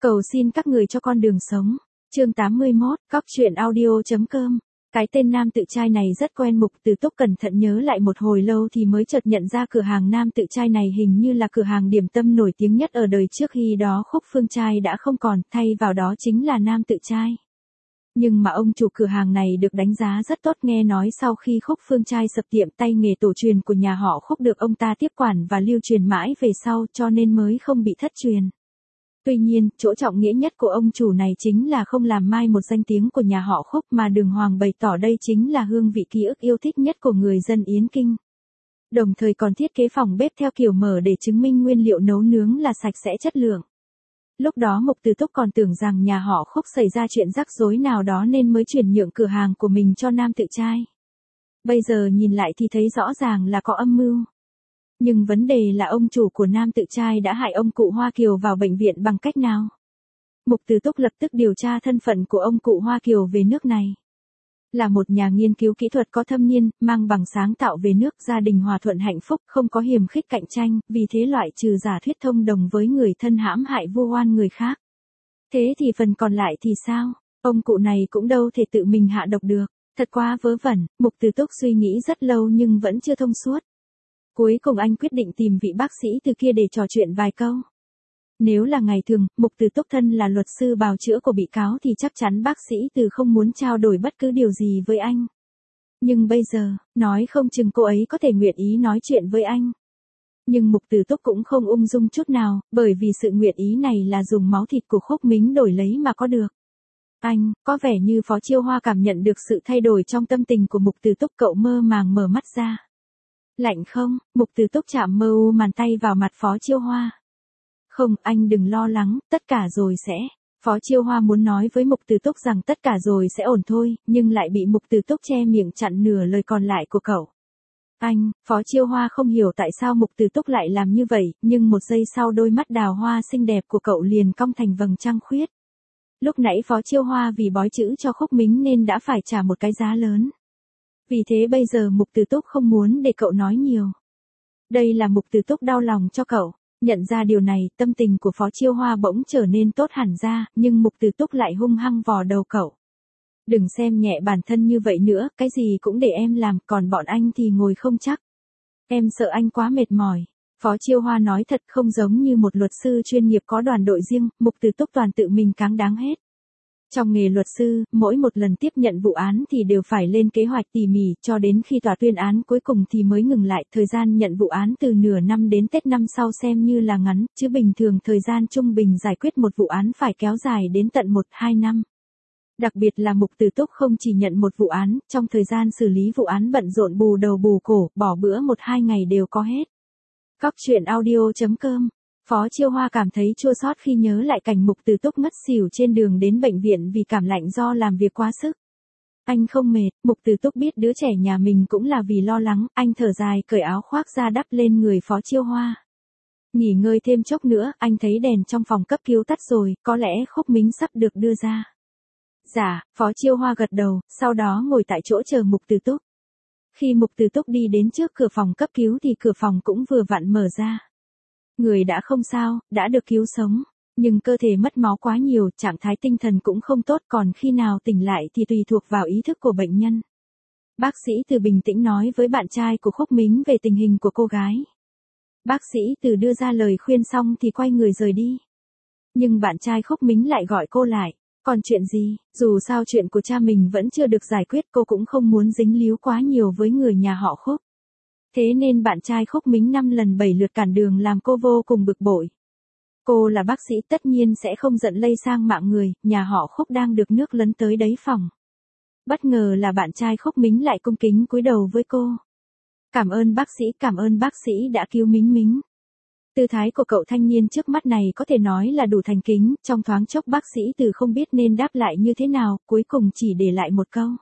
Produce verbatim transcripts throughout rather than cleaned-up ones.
Cầu xin các người cho con đường sống. Chương tám mươi mốt, cóc truyện audio.com. Cái tên nam tự trai này rất quen. Mục Từ Túc cẩn thận nhớ lại một hồi lâu thì mới chợt nhận ra cửa hàng nam tự trai này hình như là cửa hàng điểm tâm nổi tiếng nhất ở đời trước, khi đó Khúc Phương Trai đã không còn, thay vào đó chính là nam tự trai. Nhưng mà ông chủ cửa hàng này được đánh giá rất tốt, nghe nói sau khi Khúc Phương Trai sập tiệm, tay nghề tổ truyền của nhà họ Khúc được ông ta tiếp quản và lưu truyền mãi về sau, cho nên mới không bị thất truyền. Tuy nhiên, chỗ trọng nghĩa nhất của ông chủ này chính là không làm mai một danh tiếng của nhà họ Khúc, mà đường hoàng bày tỏ đây chính là hương vị ký ức yêu thích nhất của người dân Yến Kinh. Đồng thời còn thiết kế phòng bếp theo kiểu mở để chứng minh nguyên liệu nấu nướng là sạch sẽ chất lượng. Lúc đó Mục Từ Túc còn tưởng rằng nhà họ Khúc xảy ra chuyện rắc rối nào đó nên mới chuyển nhượng cửa hàng của mình cho nam tự trai. Bây giờ nhìn lại thì thấy rõ ràng là có âm mưu. Nhưng vấn đề là ông chủ của nam tự trai đã hại ông cụ Hoa Kiều vào bệnh viện bằng cách nào? Mục Từ Túc lập tức điều tra thân phận của ông cụ Hoa Kiều về nước này. Là một nhà nghiên cứu kỹ thuật có thâm niên, mang bằng sáng tạo về nước, gia đình hòa thuận hạnh phúc, không có hiềm khích cạnh tranh, vì thế loại trừ giả thuyết thông đồng với người thân hãm hại vu oan người khác. Thế thì phần còn lại thì sao? Ông cụ này cũng đâu thể tự mình hạ độc được. Thật quá vớ vẩn. Mục Từ Túc suy nghĩ rất lâu nhưng vẫn chưa thông suốt. Cuối cùng anh quyết định tìm vị bác sĩ từ kia để trò chuyện vài câu. Nếu là ngày thường, Mục Từ Túc thân là luật sư bào chữa của bị cáo thì chắc chắn bác sĩ từ không muốn trao đổi bất cứ điều gì với anh. Nhưng bây giờ, nói không chừng cô ấy có thể nguyện ý nói chuyện với anh. Nhưng Mục Từ Túc cũng không ung dung chút nào, bởi vì sự nguyện ý này là dùng máu thịt của Khúc Mính đổi lấy mà có được. Anh, có vẻ như Phó Chiêu Hoa cảm nhận được sự thay đổi trong tâm tình của Mục Từ Túc, cậu mơ màng mở mắt ra. Lạnh không? Mục Từ Túc chạm mơ u màn tay vào mặt Phó Chiêu Hoa. Không, anh đừng lo lắng, tất cả rồi sẽ. Phó Chiêu Hoa muốn nói với Mục Từ Túc rằng tất cả rồi sẽ ổn thôi, nhưng lại bị Mục Từ Túc che miệng chặn nửa lời còn lại của cậu. Anh, Phó Chiêu Hoa không hiểu tại sao Mục Từ Túc lại làm như vậy, nhưng một giây sau đôi mắt đào hoa xinh đẹp của cậu liền cong thành vầng trăng khuyết. Lúc nãy Phó Chiêu Hoa vì bói chữ cho Khúc Mính nên đã phải trả một cái giá lớn. Vì thế bây giờ Mục Từ Túc không muốn để cậu nói nhiều. Đây là Mục Từ Túc đau lòng cho cậu. Nhận ra điều này, tâm tình của Phó Chiêu Hoa bỗng trở nên tốt hẳn ra, nhưng Mục Từ Túc lại hung hăng vò đầu cậu. Đừng xem nhẹ bản thân như vậy nữa, cái gì cũng để em làm, còn bọn anh thì ngồi không chắc. Em sợ anh quá mệt mỏi. Phó Chiêu Hoa nói thật, không giống như một luật sư chuyên nghiệp có đoàn đội riêng, Mục Từ Túc toàn tự mình cáng đáng hết. Trong nghề luật sư, mỗi một lần tiếp nhận vụ án thì đều phải lên kế hoạch tỉ mỉ, cho đến khi tòa tuyên án cuối cùng thì mới ngừng lại. Thời gian nhận vụ án từ nửa năm đến Tết năm sau xem như là ngắn, chứ bình thường thời gian trung bình giải quyết một vụ án phải kéo dài đến tận một hai năm. Đặc biệt là Mục Từ Túc không chỉ nhận một vụ án, trong thời gian xử lý vụ án bận rộn bù đầu bù cổ, bỏ bữa một hai ngày đều có hết. Cóc truyện audio.com. Phó Chiêu Hoa cảm thấy chua xót khi nhớ lại cảnh Mục Từ Túc ngất xỉu trên đường đến bệnh viện vì cảm lạnh do làm việc quá sức. Anh không mệt, Mục Từ Túc biết đứa trẻ nhà mình cũng là vì lo lắng, anh thở dài cởi áo khoác ra đắp lên người Phó Chiêu Hoa. Nghỉ ngơi thêm chốc nữa, anh thấy đèn trong phòng cấp cứu tắt rồi, có lẽ Khúc Mính sắp được đưa ra. Dạ, Phó Chiêu Hoa gật đầu, sau đó ngồi tại chỗ chờ Mục Từ Túc. Khi Mục Từ Túc đi đến trước cửa phòng cấp cứu thì cửa phòng cũng vừa vặn mở ra. Người đã không sao, đã được cứu sống, nhưng cơ thể mất máu quá nhiều, trạng thái tinh thần cũng không tốt, còn khi nào tỉnh lại thì tùy thuộc vào ý thức của bệnh nhân. Bác sĩ Từ bình tĩnh nói với bạn trai của Khúc Mính về tình hình của cô gái. Bác sĩ Từ đưa ra lời khuyên xong thì quay người rời đi. Nhưng bạn trai Khúc Mính lại gọi cô lại. Còn chuyện gì? Dù sao chuyện của cha mình vẫn chưa được giải quyết, cô cũng không muốn dính líu quá nhiều với người nhà họ Khúc. Thế nên bạn trai Khúc Mính năm lần bảy lượt cản đường làm cô vô cùng bực bội. Cô là bác sĩ tất nhiên sẽ không giận lây sang mạng người, nhà họ Khúc đang được nước lấn tới đấy phòng. Bất ngờ là bạn trai Khúc Mính lại cung kính cúi đầu với cô. Cảm ơn bác sĩ, cảm ơn bác sĩ đã cứu Mính Mính. Tư thái của cậu thanh niên trước mắt này có thể nói là đủ thành kính, trong thoáng chốc bác sĩ Từ không biết nên đáp lại như thế nào, cuối cùng chỉ để lại một câu.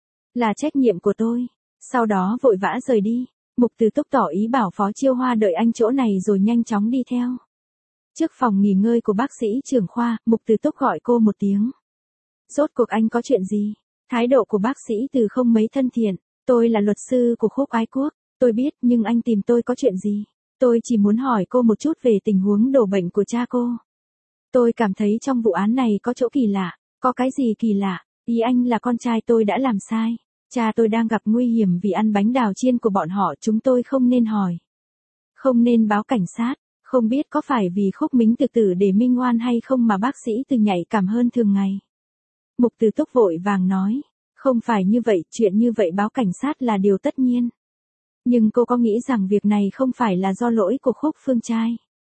Là trách nhiệm của tôi. Sau đó vội vã rời đi. Mục Từ Túc tỏ ý bảo Phó Chiêu Hoa đợi anh chỗ này rồi nhanh chóng đi theo. Trước phòng nghỉ ngơi của bác sĩ trưởng khoa, Mục Từ Túc gọi cô một tiếng. Rốt cuộc anh có chuyện gì? Thái độ của bác sĩ Từ không mấy thân thiện. Tôi là luật sư của Khúc Ái Quốc. Tôi biết, nhưng anh tìm tôi có chuyện gì? Tôi chỉ muốn hỏi cô một chút về tình huống đổ bệnh của cha cô. Tôi cảm thấy trong vụ án này có chỗ kỳ lạ. Có cái gì kỳ lạ? Ý anh là con trai tôi đã làm sai. Cha tôi đang gặp nguy hiểm vì ăn bánh đào chiên của bọn họ, chúng tôi không nên hỏi. Không nên báo cảnh sát. Không biết có phải vì Khúc Mính tự tử để minh oan hay không mà bác sĩ Từ nhạy cảm hơn thường ngày. Mục Từ Túc vội vàng nói. Không phải như vậy, chuyện như vậy báo cảnh sát là điều tất nhiên. Nhưng cô có nghĩ rằng việc này không phải là do lỗi của Khúc Phương trai?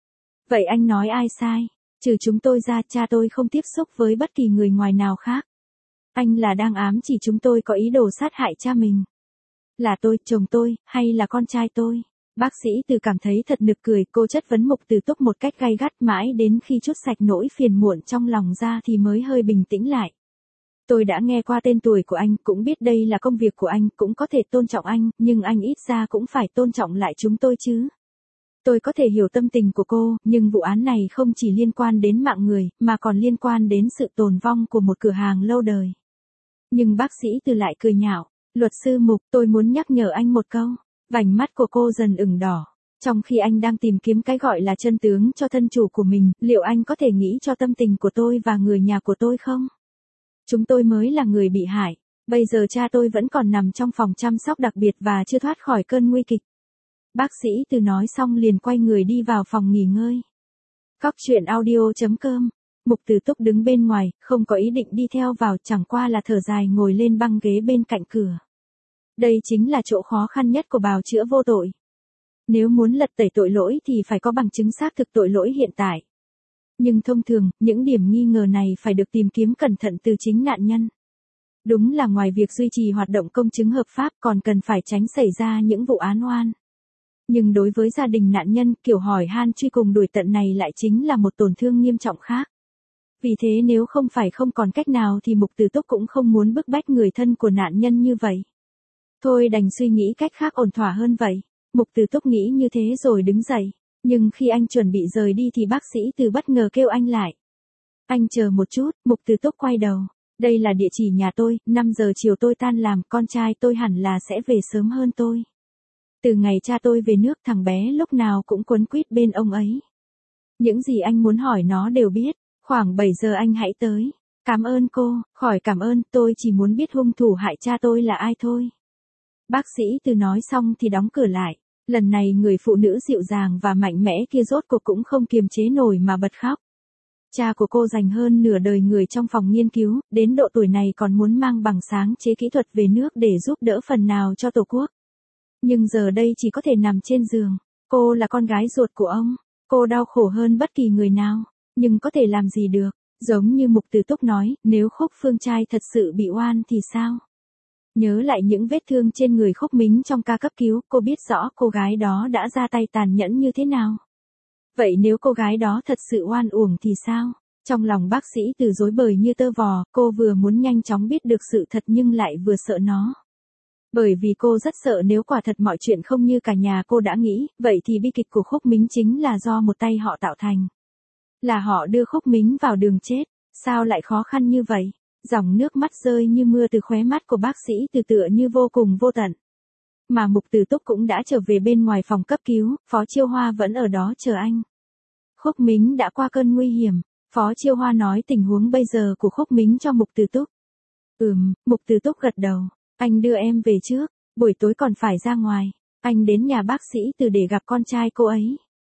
Vậy anh nói ai sai? Trừ chúng tôi ra, cha tôi không tiếp xúc với bất kỳ người ngoài nào khác. Anh là đang ám chỉ chúng tôi có ý đồ sát hại cha mình. Là tôi, chồng tôi, hay là con trai tôi? Bác sĩ Từ cảm thấy thật nực cười, cô chất vấn Mục Từ Túc một cách gay gắt mãi đến khi trút sạch nỗi phiền muộn trong lòng ra thì mới hơi bình tĩnh lại. Tôi đã nghe qua tên tuổi của anh, cũng biết đây là công việc của anh, cũng có thể tôn trọng anh, nhưng anh ít ra cũng phải tôn trọng lại chúng tôi chứ. Tôi có thể hiểu tâm tình của cô, nhưng vụ án này không chỉ liên quan đến mạng người, mà còn liên quan đến sự tồn vong của một cửa hàng lâu đời. Nhưng bác sĩ Từ lại cười nhạo. Luật sư Mục, tôi muốn nhắc nhở anh một câu. Vành mắt của cô dần ửng đỏ. Trong khi anh đang tìm kiếm cái gọi là chân tướng cho thân chủ của mình, liệu anh có thể nghĩ cho tâm tình của tôi và người nhà của tôi không? Chúng tôi mới là người bị hại. Bây giờ cha tôi vẫn còn nằm trong phòng chăm sóc đặc biệt và chưa thoát khỏi cơn nguy kịch. Bác sĩ Từ nói xong liền quay người đi vào phòng nghỉ ngơi. Cóc truyện audio chấm com. Mục Từ Túc đứng bên ngoài, không có ý định đi theo vào, chẳng qua là thở dài ngồi lên băng ghế bên cạnh cửa. Đây chính là chỗ khó khăn nhất của bào chữa vô tội. Nếu muốn lật tẩy tội lỗi thì phải có bằng chứng xác thực tội lỗi hiện tại. Nhưng thông thường, những điểm nghi ngờ này phải được tìm kiếm cẩn thận từ chính nạn nhân. Đúng là ngoài việc duy trì hoạt động công chứng hợp pháp còn cần phải tránh xảy ra những vụ án oan. Nhưng đối với gia đình nạn nhân, kiểu hỏi han truy cùng đuổi tận này lại chính là một tổn thương nghiêm trọng khác. Vì thế nếu không phải không còn cách nào thì Mục Từ Túc cũng không muốn bức bách người thân của nạn nhân như vậy. Thôi đành suy nghĩ cách khác ổn thỏa hơn vậy. Mục Từ Túc nghĩ như thế rồi đứng dậy. Nhưng khi anh chuẩn bị rời đi thì bác sĩ Từ bất ngờ kêu anh lại. Anh chờ một chút, Mục Từ Túc quay đầu. Đây là địa chỉ nhà tôi, năm giờ chiều tôi tan làm, con trai tôi hẳn là sẽ về sớm hơn tôi. Từ ngày cha tôi về nước thằng bé lúc nào cũng quấn quýt bên ông ấy. Những gì anh muốn hỏi nó đều biết, khoảng bảy giờ anh hãy tới. Cảm ơn cô, khỏi cảm ơn, tôi chỉ muốn biết hung thủ hại cha tôi là ai thôi. Bác sĩ Từ nói xong thì đóng cửa lại. Lần này người phụ nữ dịu dàng và mạnh mẽ kia rốt cuộc cũng không kiềm chế nổi mà bật khóc. Cha của cô dành hơn nửa đời người trong phòng nghiên cứu, đến độ tuổi này còn muốn mang bằng sáng chế kỹ thuật về nước để giúp đỡ phần nào cho Tổ quốc. Nhưng giờ đây chỉ có thể nằm trên giường. Cô là con gái ruột của ông. Cô đau khổ hơn bất kỳ người nào. Nhưng có thể làm gì được. Giống như Mục Từ Túc nói, nếu Khúc Phương trai thật sự bị oan thì sao? Nhớ lại những vết thương trên người Khúc Mính trong ca cấp cứu, cô biết rõ cô gái đó đã ra tay tàn nhẫn như thế nào. Vậy nếu cô gái đó thật sự oan uổng thì sao? Trong lòng bác sĩ Từ rối bời như tơ vò, cô vừa muốn nhanh chóng biết được sự thật nhưng lại vừa sợ nó. Bởi vì cô rất sợ nếu quả thật mọi chuyện không như cả nhà cô đã nghĩ, vậy thì bi kịch của Khúc Mính chính là do một tay họ tạo thành. Là họ đưa Khúc Mính vào đường chết, sao lại khó khăn như vậy? Dòng nước mắt rơi như mưa từ khóe mắt của bác sĩ Từ tựa như vô cùng vô tận. Mà Mục Từ Túc cũng đã trở về bên ngoài phòng cấp cứu, Phó Chiêu Hoa vẫn ở đó chờ anh. Khúc Mính đã qua cơn nguy hiểm, Phó Chiêu Hoa nói tình huống bây giờ của Khúc Mính cho Mục Từ Túc. Ừm, Mục Từ Túc gật đầu, anh đưa em về trước, buổi tối còn phải ra ngoài, anh đến nhà bác sĩ Từ để gặp con trai cô ấy.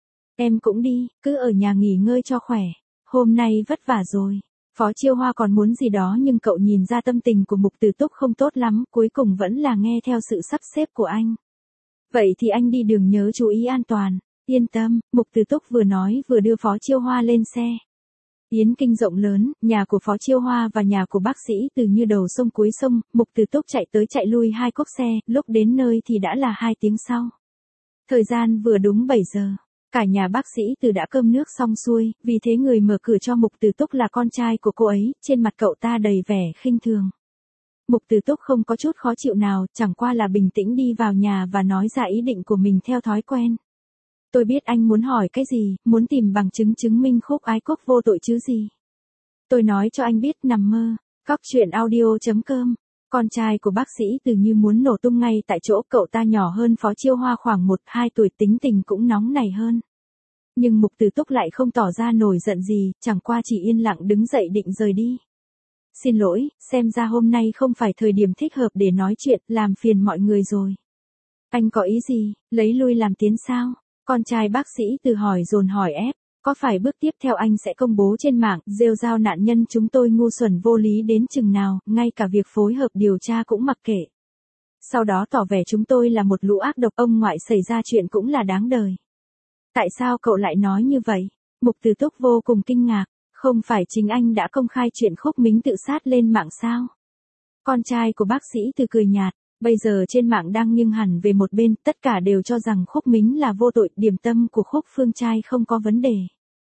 Em cũng đi, cứ ở nhà nghỉ ngơi cho khỏe, hôm nay vất vả rồi. Phó Chiêu Hoa còn muốn gì đó nhưng cậu nhìn ra tâm tình của Mục Từ Túc không tốt lắm, cuối cùng vẫn là nghe theo sự sắp xếp của anh. Vậy thì anh đi đường nhớ chú ý an toàn, yên tâm, Mục Từ Túc vừa nói vừa đưa Phó Chiêu Hoa lên xe. Yến Kinh rộng lớn, nhà của Phó Chiêu Hoa và nhà của bác sĩ Từ như đầu sông cuối sông, Mục Từ Túc chạy tới chạy lui hai cốp xe, lúc đến nơi thì đã là hai tiếng sau. Thời gian vừa đúng bảy giờ. Cả nhà bác sĩ Từ đã cơm nước xong xuôi, vì thế người mở cửa cho Mục Từ Túc là con trai của cô ấy, trên mặt cậu ta đầy vẻ khinh thường. Mục Từ Túc không có chút khó chịu nào, chẳng qua là bình tĩnh đi vào nhà và nói ra ý định của mình theo thói quen. Tôi biết anh muốn hỏi cái gì, muốn tìm bằng chứng chứng minh Khúc Ái Quốc vô tội chứ gì. Tôi nói cho anh biết nằm mơ. Cóc truyện audio chấm com. Con trai của bác sĩ Từ như muốn nổ tung ngay tại chỗ, cậu ta nhỏ hơn Phó Chiêu Hoa khoảng một hai tuổi, tính tình cũng nóng nảy hơn. Nhưng Mục Từ Túc lại không tỏ ra nổi giận gì, chẳng qua chỉ yên lặng đứng dậy định rời đi. Xin lỗi, xem ra hôm nay không phải thời điểm thích hợp để nói chuyện, làm phiền mọi người rồi. Anh có ý gì, lấy lui làm tiến sao? Con trai bác sĩ Từ hỏi dồn hỏi ép. Có phải bước tiếp theo anh sẽ công bố trên mạng, rêu rao nạn nhân chúng tôi ngu xuẩn vô lý đến chừng nào, ngay cả việc phối hợp điều tra cũng mặc kệ. Sau đó tỏ vẻ chúng tôi là một lũ ác độc, ông ngoại xảy ra chuyện cũng là đáng đời. Tại sao cậu lại nói như vậy? Mục Từ Túc vô cùng kinh ngạc, không phải chính anh đã công khai chuyện Khúc Mính tự sát lên mạng sao? Con trai của bác sĩ Từ cười nhạt, bây giờ trên mạng đang nghiêng hẳn về một bên, tất cả đều cho rằng Khúc Mính là vô tội, điểm tâm của Khúc Phương Trai không có vấn đề.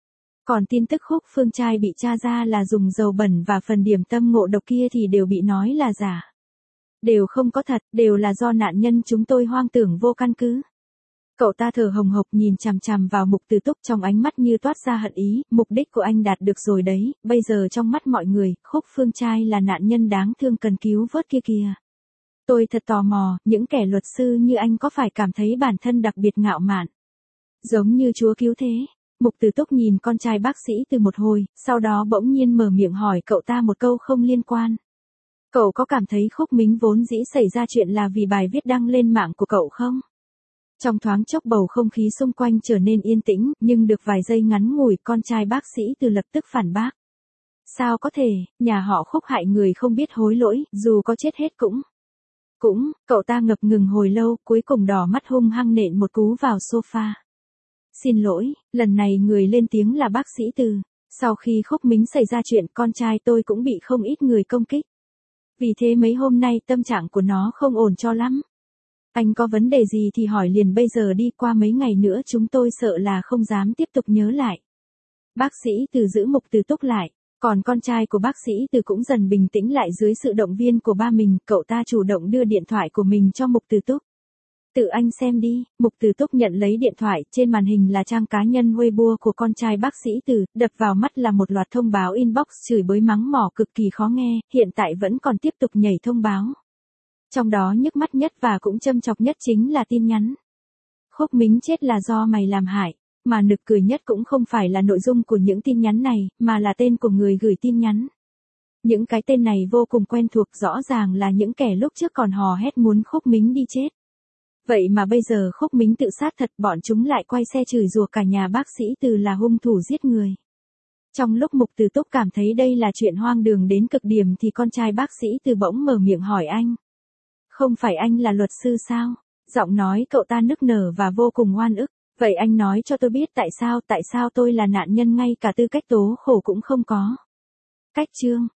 Còn tin tức Khúc Phương Trai bị tra ra là dùng dầu bẩn và phần điểm tâm ngộ độc kia thì đều bị nói là giả. Đều không có thật, đều là do nạn nhân chúng tôi hoang tưởng vô căn cứ. Cậu ta thở hồng hộc nhìn chằm chằm vào Mục Từ Túc, trong ánh mắt như toát ra hận ý, mục đích của anh đạt được rồi đấy, bây giờ trong mắt mọi người, Khúc Phương Trai là nạn nhân đáng thương cần cứu vớt kia kìa. Tôi thật tò mò, những kẻ luật sư như anh có phải cảm thấy bản thân đặc biệt ngạo mạn? Giống như chúa cứu thế. Mục Từ Túc nhìn con trai bác sĩ Từ một hồi, sau đó bỗng nhiên mở miệng hỏi cậu ta một câu không liên quan. Cậu có cảm thấy Khúc Mính vốn dĩ xảy ra chuyện là vì bài viết đăng lên mạng của cậu không? Trong thoáng chốc bầu không khí xung quanh trở nên yên tĩnh, nhưng được vài giây ngắn ngủi, con trai bác sĩ Từ lập tức phản bác. Sao có thể, nhà họ Khúc hại người không biết hối lỗi, dù có chết hết cũng. Cũng, cậu ta ngập ngừng hồi lâu, cuối cùng đỏ mắt hung hăng nện một cú vào sofa. Xin lỗi, lần này người lên tiếng là bác sĩ Từ. Sau khi Khúc Mính xảy ra chuyện, con trai tôi cũng bị không ít người công kích. Vì thế mấy hôm nay tâm trạng của nó không ổn cho lắm. Anh có vấn đề gì thì hỏi liền bây giờ đi, qua mấy ngày nữa chúng tôi sợ là không dám tiếp tục nhớ lại. Bác sĩ Từ giữ Mục Từ Túc lại, còn con trai của bác sĩ Từ cũng dần bình tĩnh lại dưới sự động viên của ba mình, cậu ta chủ động đưa điện thoại của mình cho Mục Từ Túc. Tự anh xem đi, Mục Từ Túc nhận lấy điện thoại, trên màn hình là trang cá nhân Weibo của con trai bác sĩ Từ, đập vào mắt là một loạt thông báo inbox chửi bới mắng mỏ cực kỳ khó nghe, hiện tại vẫn còn tiếp tục nhảy thông báo. Trong đó nhức mắt nhất và cũng châm chọc nhất chính là tin nhắn. Khúc Mính chết là do mày làm hại, mà nực cười nhất cũng không phải là nội dung của những tin nhắn này, mà là tên của người gửi tin nhắn. Những cái tên này vô cùng quen thuộc, rõ ràng là những kẻ lúc trước còn hò hét muốn Khúc Mính đi chết. Vậy mà bây giờ Khúc Mính tự sát thật, bọn chúng lại quay xe chửi rủa cả nhà bác sĩ Từ là hung thủ giết người. Trong lúc Mục Từ Túc cảm thấy đây là chuyện hoang đường đến cực điểm thì con trai bác sĩ Từ bỗng mở miệng hỏi anh. Không phải anh là luật sư sao? Giọng nói cậu ta nức nở và vô cùng oan ức. Vậy anh nói cho tôi biết tại sao, tại sao tôi là nạn nhân ngay cả tư cách tố khổ cũng không có. Cách chương.